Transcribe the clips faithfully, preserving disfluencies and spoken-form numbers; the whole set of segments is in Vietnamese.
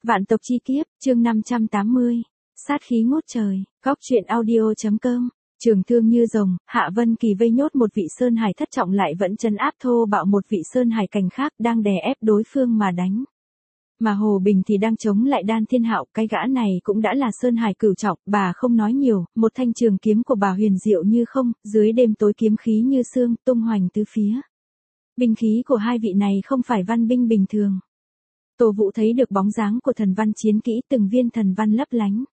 Vạn tộc chi kiếp, chương năm trăm tám mươi. Sát khí ngút trời, góc truyện audio.com. Trường thương như rồng, Hạ Vân Kỳ vây nhốt một vị sơn hải thất trọng lại vẫn trấn áp thô bạo một vị sơn hải cảnh khác đang đè ép đối phương mà đánh. Mà Hồ Bình thì đang chống lại Đan Thiên Hạo, cái gã này cũng đã là sơn hải cửu trọng, bà không nói nhiều, một thanh trường kiếm của bà huyền diệu như không, dưới đêm tối kiếm khí như sương, tung hoành tứ phía. Binh khí của hai vị này không phải văn binh bình thường. Tô Vũ thấy được bóng dáng của thần văn chiến kỹ, từng viên thần văn lấp lánh.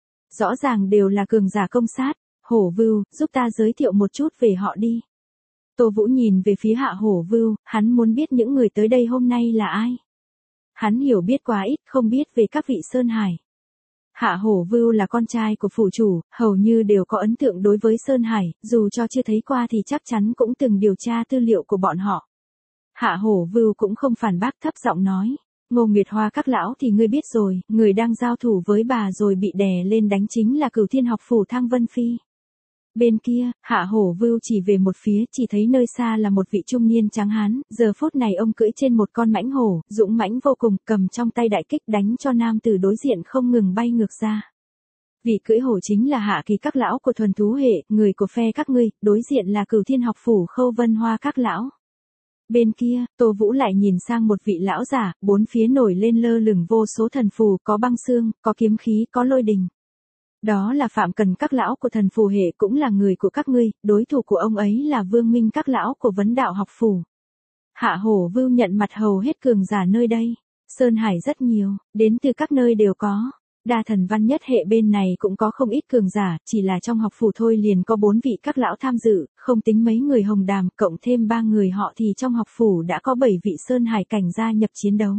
Rõ ràng đều là cường giả công sát. Hổ Vưu, giúp ta giới thiệu một chút về họ đi. Tô Vũ nhìn về phía Hạ Hổ Vưu, hắn muốn biết những người tới đây hôm nay là ai. Hắn hiểu biết quá ít, không biết về các vị Sơn Hải. Hạ Hổ Vưu là con trai của phủ chủ, hầu như đều có ấn tượng đối với Sơn Hải, dù cho chưa thấy qua thì chắc chắn cũng từng điều tra tư liệu của bọn họ. Hạ Hổ Vưu cũng không phản bác, thấp giọng nói. Ngô Nguyệt Hoa các lão thì ngươi biết rồi, người đang giao thủ với bà rồi bị đè lên đánh chính là Cửu Thiên học phủ Thang Vân Phi. Bên kia, Hạ Hổ Vưu chỉ về một phía, chỉ thấy nơi xa là một vị trung niên tráng hán, giờ phút này ông cưỡi trên một con mãnh hổ, dũng mãnh vô cùng, cầm trong tay đại kích đánh cho nam tử đối diện không ngừng bay ngược ra. Vị cưỡi hổ chính là Hạ Kỳ các lão của thuần thú hệ, người của phe các ngươi, đối diện là Cửu Thiên học phủ Khâu Vân Hoa các lão. Bên kia, Tô Vũ lại nhìn sang một vị lão giả, bốn phía nổi lên lơ lửng vô số thần phù, có băng xương, có kiếm khí, có lôi đình. Đó là Phạm Cần các lão của thần phù hệ, cũng là người của các ngươi, đối thủ của ông ấy là Vương Minh các lão của vấn đạo học phủ. Hạ Hổ Vưu nhận mặt hầu hết cường giả nơi đây. Sơn Hải rất nhiều, đến từ các nơi đều có. Đa thần văn nhất hệ bên này cũng có không ít cường giả, chỉ là trong học phủ thôi liền có bốn vị các lão tham dự, không tính mấy người hồng đàm, cộng thêm ba người họ thì trong học phủ đã có bảy vị Sơn Hải cảnh gia nhập chiến đấu.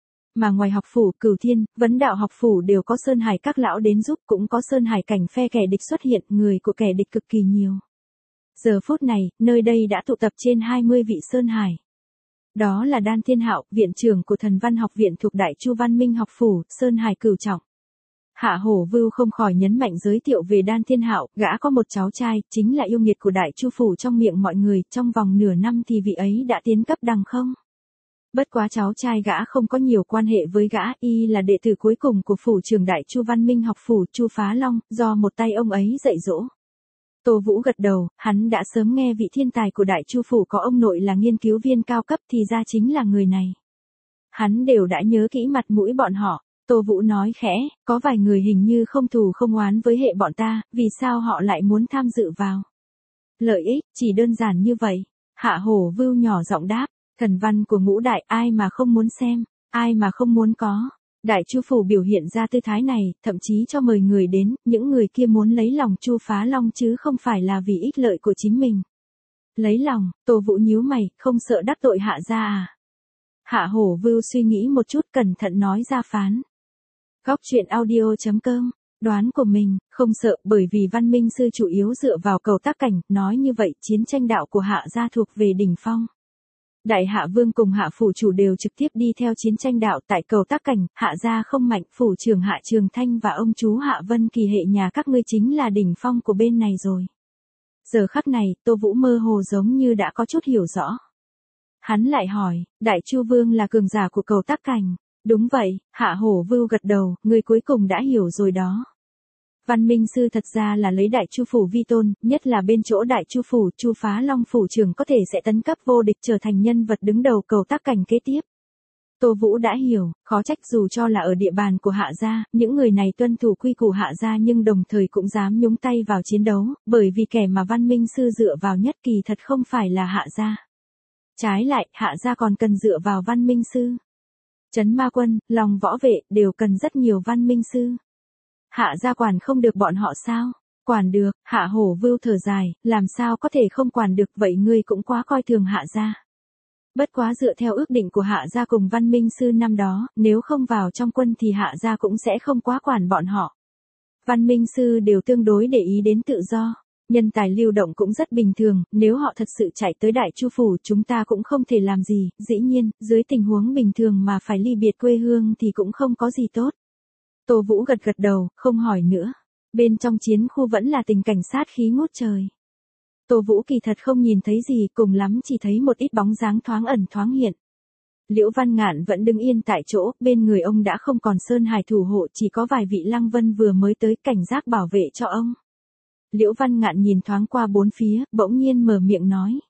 Mà ngoài học phủ, Cửu Thiên, vấn đạo học phủ đều có Sơn Hải các lão đến giúp, cũng có Sơn Hải cảnh phe kẻ địch xuất hiện, người của kẻ địch cực kỳ nhiều. Giờ phút này, nơi đây đã tụ tập trên hai mươi vị Sơn Hải. Đó là Đan Thiên Hạo, viện trưởng của Thần Văn học viện thuộc Đại Chu Văn Minh học phủ, Sơn Hải cửu trọng. Hạ Hổ Vưu không khỏi nhấn mạnh giới thiệu về Đan Thiên Hạo, gã có một cháu trai, chính là yêu nghiệt của Đại Chu phủ trong miệng mọi người, trong vòng nửa năm thì vị ấy đã tiến cấp đằng không. Bất quá cháu trai gã không có nhiều quan hệ với gã, y là đệ tử cuối cùng của phủ trưởng Đại Chu Văn Minh học phủ Chu Phá Long, do một tay ông ấy dạy dỗ. Tô Vũ gật đầu, hắn đã sớm nghe vị thiên tài của Đại Chu phủ có ông nội là nghiên cứu viên cao cấp thì ra chính là người này. Hắn đều đã nhớ kỹ mặt mũi bọn họ. Tô Vũ nói khẽ, có vài người hình như không thù không oán với hệ bọn ta, vì sao họ lại muốn tham dự vào? Lợi ích, chỉ đơn giản như vậy. Hạ Hổ Vưu nhỏ giọng đáp, thần văn của ngũ đại ai mà không muốn xem, ai mà không muốn có. Đại Chu phủ biểu hiện ra tư thái này, thậm chí cho mời người đến, những người kia muốn lấy lòng Chu Phá Long chứ không phải là vì ích lợi của chính mình. Lấy lòng, Tô Vũ nhíu mày, không sợ đắc tội Hạ gia à? Hạ Hổ Vưu suy nghĩ một chút, cẩn thận nói ra phán. Góc truyện audio.com. Đoán của mình, không sợ, bởi vì Văn Minh sư chủ yếu dựa vào cầu tác cảnh, nói như vậy chiến tranh đạo của Hạ gia thuộc về đỉnh phong. Đại Hạ Vương cùng Hạ phủ chủ đều trực tiếp đi theo chiến tranh đạo, tại cầu tác cảnh, Hạ gia không mạnh, phủ trưởng Hạ Trường Thanh và ông chú Hạ Vân Kỳ hệ nhà các ngươi chính là đỉnh phong của bên này rồi. Giờ khắc này, Tô Vũ mơ hồ giống như đã có chút hiểu rõ. Hắn lại hỏi, Đại Chu Vương là cường giả của cầu tác cảnh. Đúng vậy, Hạ Hổ Vưu gật đầu, người cuối cùng đã hiểu rồi đó. Văn Minh sư thật ra là lấy Đại Chu phủ vi tôn, nhất là bên chỗ Đại Chu phủ, Chu Phá Long phủ trưởng có thể sẽ tấn cấp vô địch trở thành nhân vật đứng đầu cầu tác cảnh kế tiếp. Tô Vũ đã hiểu, khó trách dù cho là ở địa bàn của Hạ gia, những người này tuân thủ quy củ Hạ gia nhưng đồng thời cũng dám nhúng tay vào chiến đấu, bởi vì kẻ mà Văn Minh sư dựa vào nhất kỳ thật không phải là Hạ gia. Trái lại, Hạ gia còn cần dựa vào Văn Minh sư. Trấn Ma Quân, Long Võ Vệ, đều cần rất nhiều Văn Minh sư. Hạ gia quản không được bọn họ sao? Quản được, Hạ Hổ Vưu thở dài, làm sao có thể không quản được, vậy ngươi cũng quá coi thường Hạ gia. Bất quá dựa theo ước định của Hạ gia cùng Văn Minh sư năm đó, nếu không vào trong quân thì Hạ gia cũng sẽ không quá quản bọn họ. Văn Minh sư đều tương đối để ý đến tự do. Nhân tài lưu động cũng rất bình thường, nếu họ thật sự chạy tới Đại Chu phủ chúng ta cũng không thể làm gì, dĩ nhiên, dưới tình huống bình thường mà phải ly biệt quê hương thì cũng không có gì tốt. Tô Vũ gật gật đầu, không hỏi nữa. Bên trong chiến khu vẫn là tình cảnh sát khí ngút trời. Tô Vũ kỳ thật không nhìn thấy gì, cùng lắm chỉ thấy một ít bóng dáng thoáng ẩn thoáng hiện. Liễu Văn Ngạn vẫn đứng yên tại chỗ, bên người ông đã không còn Sơn Hải thủ hộ, chỉ có vài vị Lăng Vân vừa mới tới cảnh giác bảo vệ cho ông. Liễu Văn Ngạn nhìn thoáng qua bốn phía, bỗng nhiên mở miệng nói.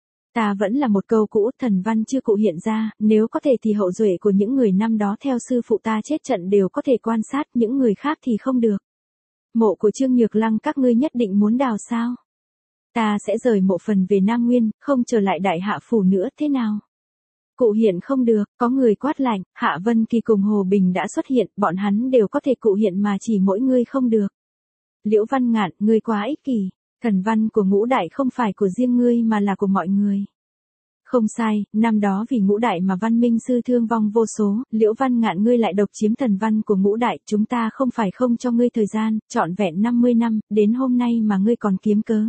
Ta vẫn là một câu cũ, thần văn chưa cụ hiện ra, nếu có thể thì hậu duệ của những người năm đó theo sư phụ ta chết trận đều có thể quan sát, những người khác thì không được. Mộ của Trương Nhược Lăng các ngươi nhất định muốn đào sao? Ta sẽ rời mộ phần về Nam Nguyên, không trở lại Đại Hạ Phủ nữa, thế nào? Cụ hiện không được, có người quát lạnh, Hạ Vân Kỳ cùng Hồ Bình đã xuất hiện, bọn hắn đều có thể cụ hiện mà chỉ mỗi ngươi không được. Liễu Văn Ngạn, ngươi quá ích kỷ, thần văn của ngũ đại không phải của riêng ngươi mà là của mọi người. Không sai, năm đó vì ngũ đại mà văn minh sư thương vong vô số, Liễu Văn Ngạn ngươi lại độc chiếm thần văn của ngũ đại, chúng ta không phải không cho ngươi thời gian, trọn vẹn năm mươi năm, đến hôm nay mà ngươi còn kiếm cớ.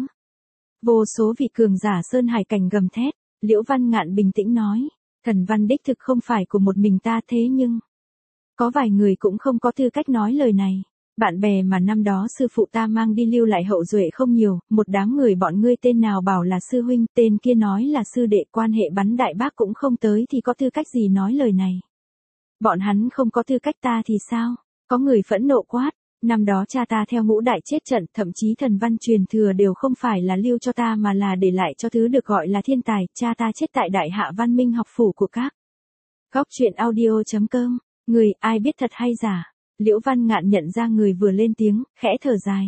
Vô số vị cường giả Sơn Hải cảnh gầm thét, Liễu Văn Ngạn bình tĩnh nói, thần văn đích thực không phải của một mình ta thế nhưng, có vài người cũng không có tư cách nói lời này. Bạn bè mà năm đó sư phụ ta mang đi lưu lại hậu duệ không nhiều, một đám người bọn ngươi tên nào bảo là sư huynh, tên kia nói là sư đệ, quan hệ bắn đại bác cũng không tới thì có tư cách gì nói lời này. Bọn hắn không có tư cách ta thì sao? Có người phẫn nộ quát, năm đó cha ta theo ngũ đại chết trận, thậm chí thần văn truyền thừa đều không phải là lưu cho ta mà là để lại cho thứ được gọi là thiên tài, cha ta chết tại Đại Hạ Văn Minh học phủ của các. Góc truyện audio chấm com, người ai biết thật hay giả? Liễu Văn Ngạn nhận ra người vừa lên tiếng, khẽ thở dài.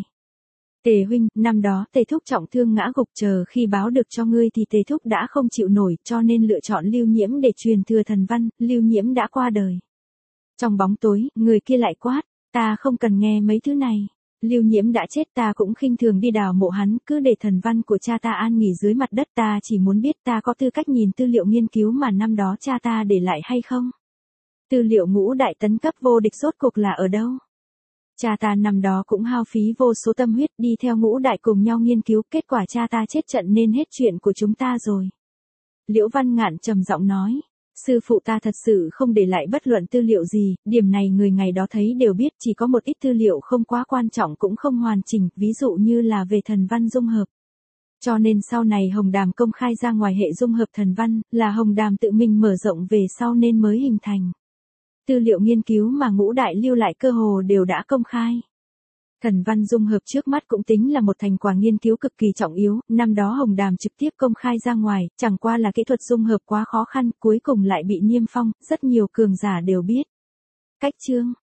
Tề huynh, năm đó Tề Thúc trọng thương ngã gục, chờ khi báo được cho ngươi thì Tề Thúc đã không chịu nổi, cho nên lựa chọn Lưu Nhiễm để truyền thừa thần văn, Lưu Nhiễm đã qua đời. Trong bóng tối, người kia lại quát, ta không cần nghe mấy thứ này. Lưu Nhiễm đã chết, ta cũng khinh thường đi đào mộ hắn, cứ để thần văn của cha ta an nghỉ dưới mặt đất, ta chỉ muốn biết ta có tư cách nhìn tư liệu nghiên cứu mà năm đó cha ta để lại hay không. Tư liệu ngũ đại tấn cấp vô địch rốt cuộc là ở đâu? Cha ta năm đó cũng hao phí vô số tâm huyết đi theo ngũ đại cùng nhau nghiên cứu, kết quả cha ta chết trận nên hết chuyện của chúng ta rồi. Liễu Văn Ngạn trầm giọng nói, sư phụ ta thật sự không để lại bất luận tư liệu gì, điểm này người ngày đó thấy đều biết, chỉ có một ít tư liệu không quá quan trọng cũng không hoàn chỉnh, ví dụ như là về thần văn dung hợp. Cho nên sau này Hồng Đàm công khai ra ngoài hệ dung hợp thần văn, là Hồng Đàm tự mình mở rộng về sau nên mới hình thành. Tư liệu nghiên cứu mà ngũ đại lưu lại cơ hồ đều đã công khai. Thần văn dung hợp trước mắt cũng tính là một thành quả nghiên cứu cực kỳ trọng yếu, năm đó Hồng Đàm trực tiếp công khai ra ngoài, chẳng qua là kỹ thuật dung hợp quá khó khăn, cuối cùng lại bị niêm phong, rất nhiều cường giả đều biết. Cách chương